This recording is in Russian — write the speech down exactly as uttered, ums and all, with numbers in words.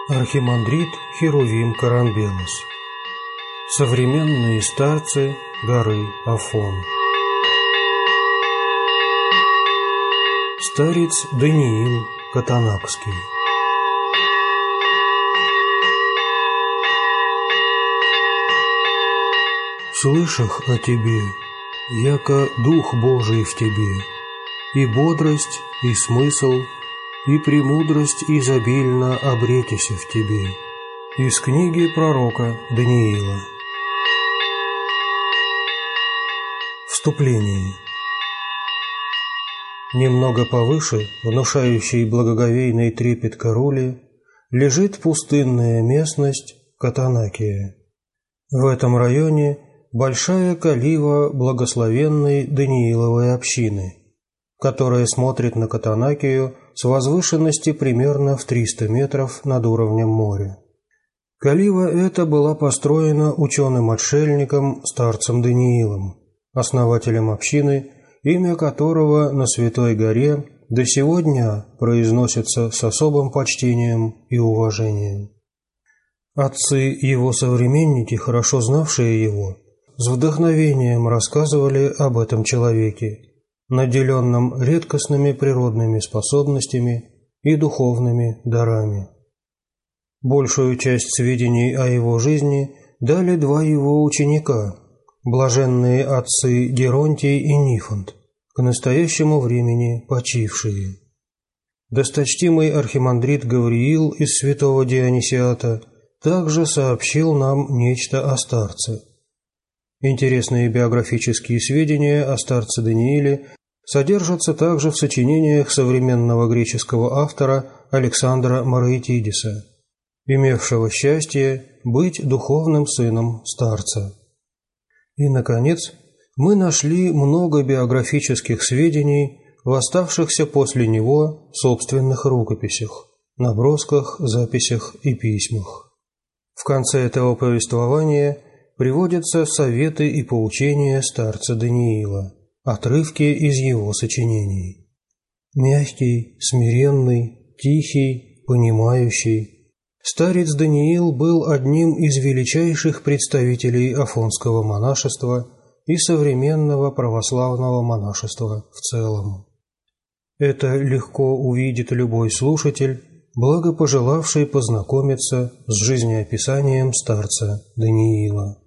Архимандрит Херувим Карамбелос. Современные старцы горы Афон. Старец Даниил Катанакский. Слышах о тебе, яко Дух Божий в тебе, и бодрость, и смысл, и премудрость изобильно обретися в тебе. Из книги пророка Даниила. Вступление. Немного повыше, внушающей благоговейный трепет Карули, лежит пустынная местность Катанакия. В этом районе большая калива благословенной Данииловой общины, которая смотрит на Катанакию с возвышенности примерно в триста метров над уровнем моря. Калива эта была построена ученым-отшельником старцем Даниилом, основателем общины, имя которого на Святой горе до сего дня произносится с особым почтением и уважением. Отцы его современники, хорошо знавшие его, с вдохновением рассказывали об этом человеке, наделенном редкостными природными способностями и духовными дарами. Большую часть сведений о его жизни дали два его ученика, блаженные отцы Геронтий и Нифонт, к настоящему времени почившие. Досточтимый архимандрит Гавриил из святого Дионисиата также сообщил нам нечто о старце. Интересные биографические сведения о старце Данииле содержатся также в сочинениях современного греческого автора Александра Мараитидиса, имевшего счастье быть духовным сыном старца. И, наконец, мы нашли много биографических сведений в оставшихся после него собственных рукописях, набросках, записях и письмах. В конце этого повествования приводятся советы и поучения старца Даниила, отрывки из его сочинений. Мягкий, смиренный, тихий, понимающий, старец Даниил был одним из величайших представителей афонского монашества и современного православного монашества в целом. Это легко увидит любой слушатель, благопожелавший познакомиться с жизнеописанием старца Даниила.